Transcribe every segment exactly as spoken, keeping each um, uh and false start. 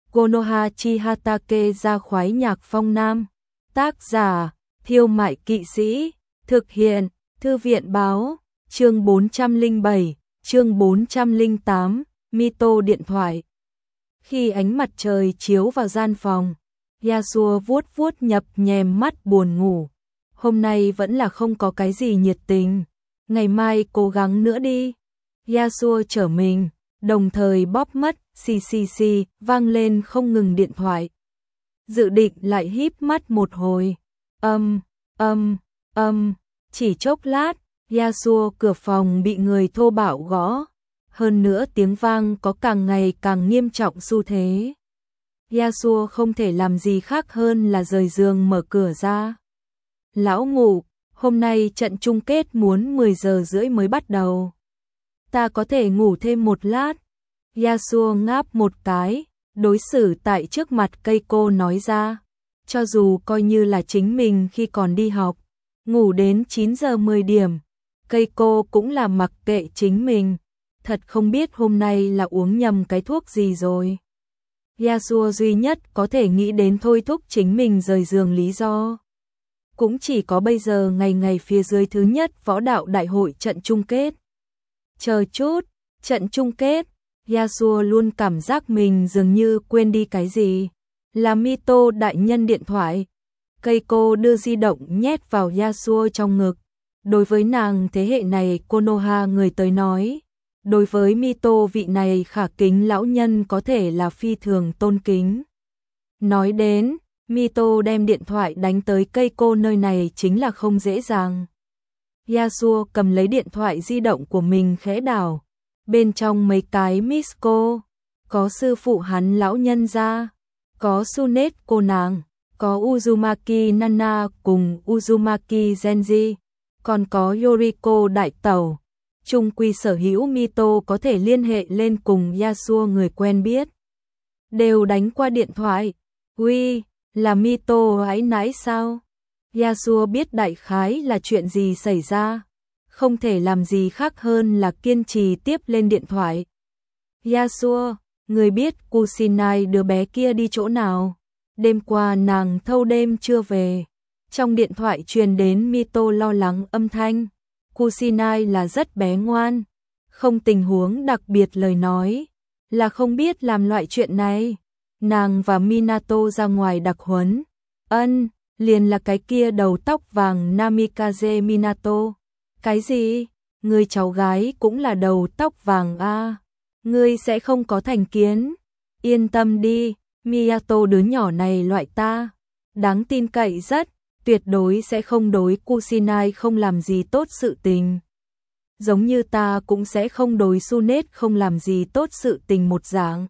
Konoha Chihatake ra khoái nhạc phong nam. Tác giả, Thiêu Mại Kỵ Sĩ. Thực hiện, Thư viện báo. Chương bốn trăm lẻ bảy, chương bốn trăm lẻ tám, Mito điện thoại. Khi ánh mặt trời chiếu vào gian phòng, Yasuo vuốt vuốt nhập nhèm mắt buồn ngủ. Hôm nay vẫn là không có cái gì nhiệt tình, ngày mai cố gắng nữa đi. Yasuo trở mình, đồng thời bóp mất, xì xì xì, vang lên không ngừng điện thoại. Dự định lại híp mắt một hồi. Âm, âm, âm, chỉ chốc lát, Yasuo cửa phòng bị người thô bạo gõ. Hơn nữa tiếng vang có càng ngày càng nghiêm trọng xu thế. Yasuo không thể làm gì khác hơn là rời giường mở cửa ra. Lão ngủ, hôm nay trận chung kết muốn mười giờ rưỡi mới bắt đầu. Ta có thể ngủ thêm một lát. Yasuo ngáp một cái, đối xử tại trước mặt Keiko nói ra. Cho dù coi như là chính mình khi còn đi học, ngủ đến chín giờ mười điểm, Keiko cũng là mặc kệ chính mình. Thật không biết hôm nay là uống nhầm cái thuốc gì rồi. Yasuo duy nhất có thể nghĩ đến thôi thúc chính mình rời giường lý do. Cũng chỉ có bây giờ ngày ngày phía dưới thứ nhất võ đạo đại hội trận chung kết. Chờ chút, trận chung kết, Yasuo luôn cảm giác mình dường như quên đi cái gì. Là Mito đại nhân điện thoại. Keiko đưa di động nhét vào Yasuo trong ngực. Đối với nàng thế hệ này Konoha người tới nói. Đối với Mito vị này khả kính lão nhân có thể là phi thường tôn kính. Nói đến, Mito đem điện thoại đánh tới Keiko nơi này chính là không dễ dàng. Yasuo cầm lấy điện thoại di động của mình khẽ đảo. Bên trong mấy cái miss cô, có sư phụ hắn lão nhân ra, có Sunet cô nàng, có Uzumaki Nana cùng Uzumaki Genji, còn có Yoriko đại tẩu. Chung quy sở hữu Mito có thể liên hệ lên cùng Yasuo người quen biết. Đều đánh qua điện thoại. Uy, là Mito ái nãi sao? Yasuo biết đại khái là chuyện gì xảy ra. Không thể làm gì khác hơn là kiên trì tiếp lên điện thoại. Yasuo, người biết Kusinai đứa bé kia đi chỗ nào? Đêm qua nàng thâu đêm chưa về. Trong điện thoại truyền đến Mito lo lắng âm thanh. Kusinai là rất bé ngoan, không tình huống đặc biệt lời nói, là không biết làm loại chuyện này. Nàng và Minato ra ngoài đặc huấn. Ân, liền là cái kia đầu tóc vàng Namikaze Minato. Cái gì? Người cháu gái cũng là đầu tóc vàng a? À? Ngươi sẽ không có thành kiến. Yên tâm đi, Miyato đứa nhỏ này loại ta. Đáng tin cậy rất. Tuyệt đối sẽ không đối Kusinai không làm gì tốt sự tình. Giống như ta cũng sẽ không đối Sunet không làm gì tốt sự tình một dạng.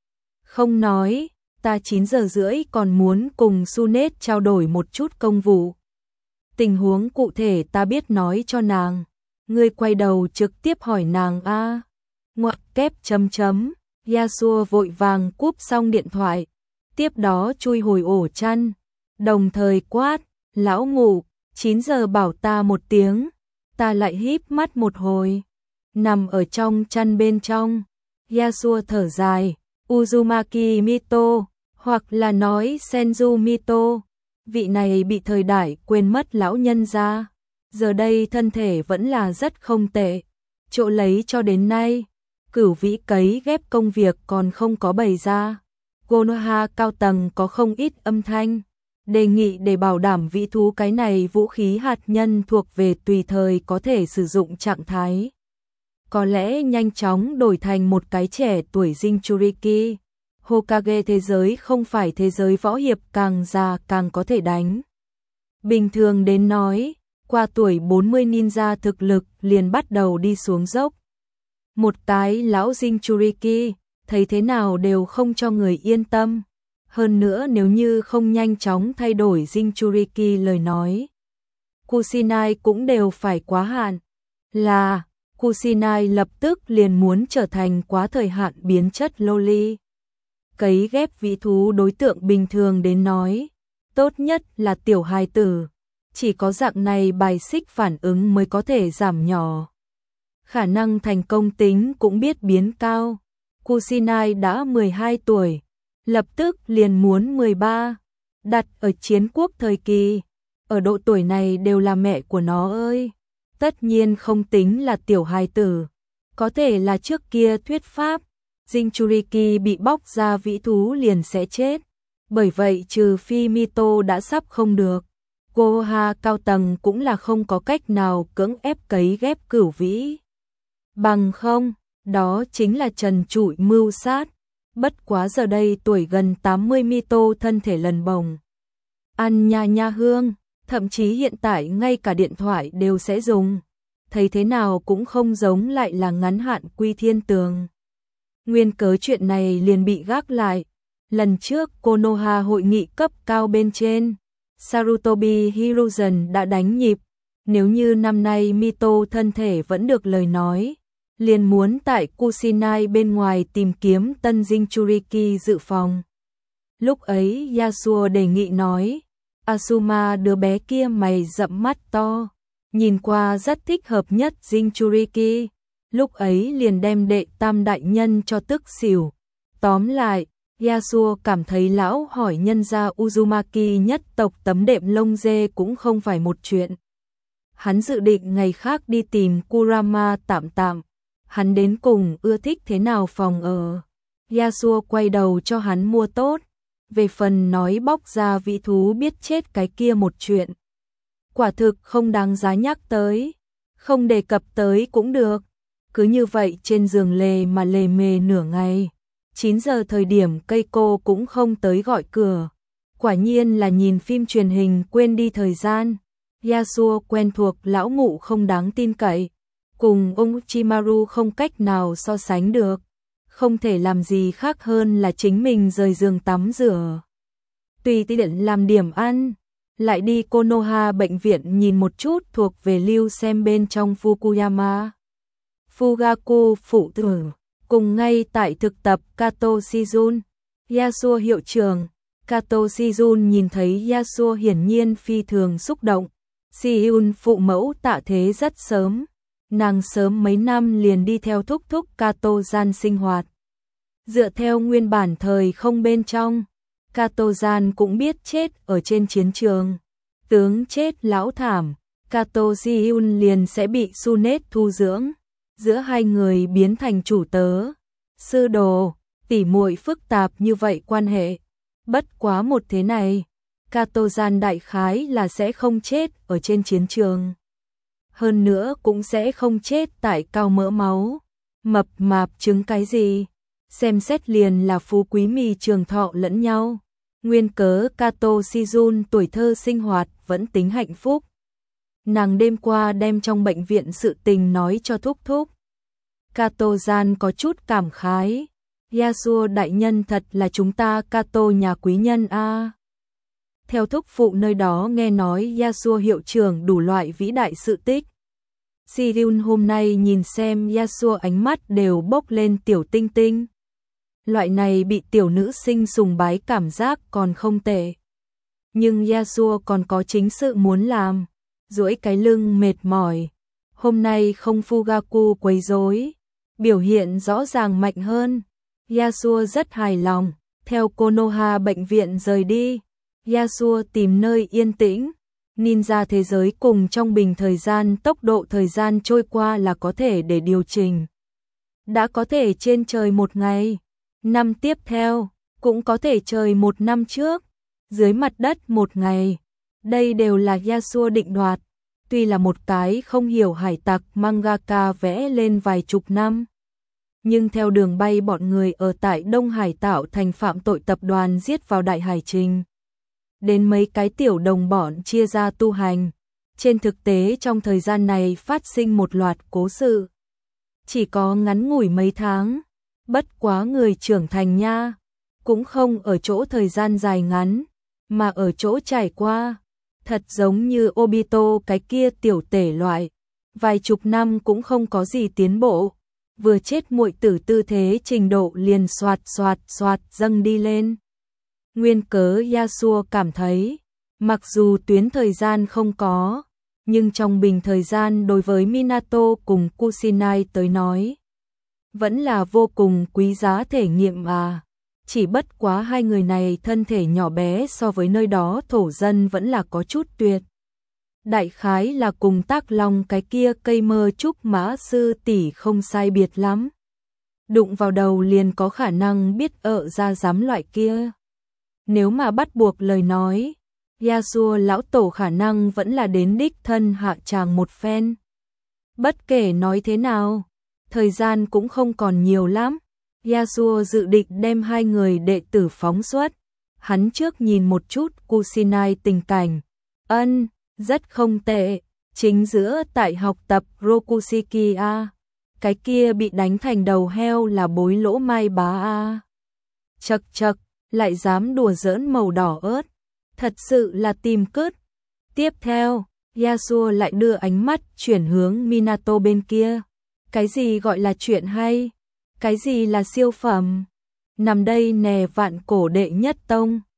Không nói, ta chín giờ rưỡi còn muốn cùng Sunet trao đổi một chút công vụ. Tình huống cụ thể ta biết nói cho nàng. Ngươi quay đầu trực tiếp hỏi nàng a. À. Ngoặc kép chấm chấm, Yasuo vội vàng cúp xong điện thoại. Tiếp đó chui hồi ổ chăn. Đồng thời quát. Lão ngủ, chín giờ bảo ta một tiếng, ta lại híp mắt một hồi, nằm ở trong chăn bên trong. Yasuo thở dài, Uzumaki Mito, hoặc là nói Senju Mito, vị này bị thời đại quên mất lão nhân ra, giờ đây thân thể vẫn là rất không tệ, chỗ lấy cho đến nay, cửu vĩ cấy ghép công việc còn không có bày ra. Konoha cao tầng có không ít âm thanh. Đề nghị để bảo đảm vĩ thú cái này vũ khí hạt nhân thuộc về tùy thời có thể sử dụng trạng thái. Có lẽ nhanh chóng đổi thành một cái trẻ tuổi Jinchuriki. Hokage thế giới không phải thế giới võ hiệp càng già càng có thể đánh. Bình thường đến nói, qua tuổi bốn mươi ninja thực lực liền bắt đầu đi xuống dốc. Một cái lão Jinchuriki, thấy thế nào đều không cho người yên tâm. Hơn nữa nếu như không nhanh chóng thay đổi Jinchuriki lời nói, Kusinai cũng đều phải quá hạn. Là, Kusinai lập tức liền muốn trở thành quá thời hạn biến chất loli. Cấy ghép vĩ thú đối tượng bình thường đến nói, tốt nhất là tiểu hài tử. Chỉ có dạng này bài xích phản ứng mới có thể giảm nhỏ. Khả năng thành công tính cũng biết biến cao. Kusinai đã mười hai tuổi. lập tức liền muốn mười ba, đặt ở chiến quốc thời kỳ, ở độ tuổi này đều là mẹ của nó ơi, tất nhiên không tính là tiểu hài tử, có thể là trước kia thuyết pháp, Jinchuriki bị bóc ra vĩ thú liền sẽ chết, bởi vậy trừ phi Mito đã sắp không được, Konoha cao tầng cũng là không có cách nào cưỡng ép cấy ghép cửu vĩ. Bằng không, đó chính là trần trụi mưu sát. Bất quá giờ đây tuổi gần tám mươi Mito thân thể lần bồng. Ăn nha nha hương, thậm chí hiện tại ngay cả điện thoại đều sẽ dùng. Thấy thế nào cũng không giống lại là ngắn hạn Quy Thiên Tường. Nguyên cớ chuyện này liền bị gác lại. Lần trước Konoha hội nghị cấp cao bên trên, Sarutobi Hiruzen đã đánh nhịp. Nếu như năm nay Mito thân thể vẫn được lời nói, liền muốn tại Kusinai bên ngoài tìm kiếm tân Jinchuriki dự phòng. Lúc ấy Yasuo đề nghị nói, Asuma đứa bé kia mày rậm mắt to, nhìn qua rất thích hợp nhất Jinchuriki. Lúc ấy liền đem đệ tam đại nhân cho tức xỉu. Tóm lại, Yasuo cảm thấy lão hỏi nhân gia Uzumaki nhất tộc tấm đệm lông dê cũng không phải một chuyện. Hắn dự định ngày khác đi tìm Kurama tạm tạm. Hắn đến cùng ưa thích thế nào phòng ở. Yasuo quay đầu cho hắn mua tốt. Về phần nói bóc ra vị thú biết chết cái kia một chuyện. Quả thực không đáng giá nhắc tới. Không đề cập tới cũng được. Cứ như vậy trên giường lề mà lề mề nửa ngày. chín giờ thời điểm cây cô cũng không tới gọi cửa. Quả nhiên là nhìn phim truyền hình quên đi thời gian. Yasuo quen thuộc lão mụ không đáng tin cậy. Cùng ông Chimaru không cách nào so sánh được. Không thể làm gì khác hơn là chính mình rời giường tắm rửa. Tùy tiện làm điểm ăn. Lại đi Konoha bệnh viện nhìn một chút thuộc về lưu xem bên trong Fukuyama. Fugaku phụ tử. Cùng ngay tại thực tập Kato Shizun. Yasuo hiệu trưởng. Kato Shizun nhìn thấy Yasuo hiển nhiên phi thường xúc động. Shiyun phụ mẫu tạ thế rất sớm. Nàng sớm mấy năm liền đi theo thúc thúc Kato gian sinh hoạt. Dựa theo nguyên bản thời không bên trong, Kato gian cũng biết chết ở trên chiến trường. Tướng chết lão thảm, Kato Shiyun liền sẽ bị Sunet thu dưỡng. Giữa hai người biến thành chủ tớ, sư đồ, tỉ muội phức tạp như vậy quan hệ. Bất quá một thế này, Kato gian đại khái là sẽ không chết ở trên chiến trường. Hơn nữa cũng sẽ không chết tại cao mỡ máu. Mập mạp chứng cái gì? Xem xét liền là phú quý mì trường thọ lẫn nhau. Nguyên cớ Kato Shizun tuổi thơ sinh hoạt vẫn tính hạnh phúc. Nàng đêm qua đem trong bệnh viện sự tình nói cho thúc thúc. Kato gian có chút cảm khái. Yasuo đại nhân thật là chúng ta Kato nhà quý nhân a. À. Theo thúc phụ nơi đó nghe nói Yasuo hiệu trưởng đủ loại vĩ đại sự tích. Shirun hôm nay nhìn xem Yasuo ánh mắt đều bốc lên tiểu tinh tinh. Loại này bị tiểu nữ sinh sùng bái cảm giác còn không tệ. Nhưng Yasuo còn có chính sự muốn làm. Duỗi cái lưng mệt mỏi. Hôm nay không Fugaku quấy rối. Biểu hiện rõ ràng mạnh hơn. Yasuo rất hài lòng. Theo Konoha bệnh viện rời đi. Yasuo tìm nơi yên tĩnh. Ninja thế giới cùng trong bình thời gian tốc độ thời gian trôi qua là có thể để điều chỉnh. Đã có thể trên trời một ngày. Năm tiếp theo, cũng có thể trời một năm trước. Dưới mặt đất một ngày. Đây đều là Yasuo định đoạt. Tuy là một cái không hiểu hải tặc mangaka vẽ lên vài chục năm. Nhưng theo đường bay bọn người ở tại Đông Hải tạo thành phạm tội tập đoàn giết vào Đại Hải Trình. Đến mấy cái tiểu đồng bọn chia ra tu hành. Trên thực tế trong thời gian này phát sinh một loạt cố sự. Chỉ có ngắn ngủi mấy tháng. Bất quá người trưởng thành nha. Cũng không ở chỗ thời gian dài ngắn. Mà ở chỗ trải qua. Thật giống như Obito cái kia tiểu tể loại. Vài chục năm cũng không có gì tiến bộ. Vừa chết muội tử tư thế trình độ liền soạt soạt soạt dâng đi lên. Nguyên cớ Yasuo cảm thấy, mặc dù tuyến thời gian không có, nhưng trong bình thời gian đối với Minato cùng Kusinai tới nói, vẫn là vô cùng quý giá thể nghiệm à. chỉ bất quá hai người này thân thể nhỏ bé so với nơi đó thổ dân vẫn là có chút tuyệt. Đại khái là cùng Tác Long cái kia cây mơ trúc mã sư tỷ không sai biệt lắm. Đụng vào đầu liền có khả năng biết ợ ra dám loại kia. Nếu mà bắt buộc lời nói, Yasuo lão tổ khả năng vẫn là đến đích thân hạ tràng một phen. Bất kể nói thế nào, thời gian cũng không còn nhiều lắm. Yasuo dự định đem hai người đệ tử phóng xuất. Hắn trước nhìn một chút Kusinai tình cảnh. Ân, rất không tệ. Chính giữa tại học tập Rokushikia. Cái kia bị đánh thành đầu heo là bối lỗ mai bá a. Chật chật, lại dám đùa giỡn màu đỏ ớt. Thật sự là tìm cứt. Tiếp theo, Yasuo lại đưa ánh mắt chuyển hướng Minato bên kia. Cái gì gọi là chuyện hay? Cái gì là siêu phẩm? Nằm đây nè vạn cổ đệ nhất tông.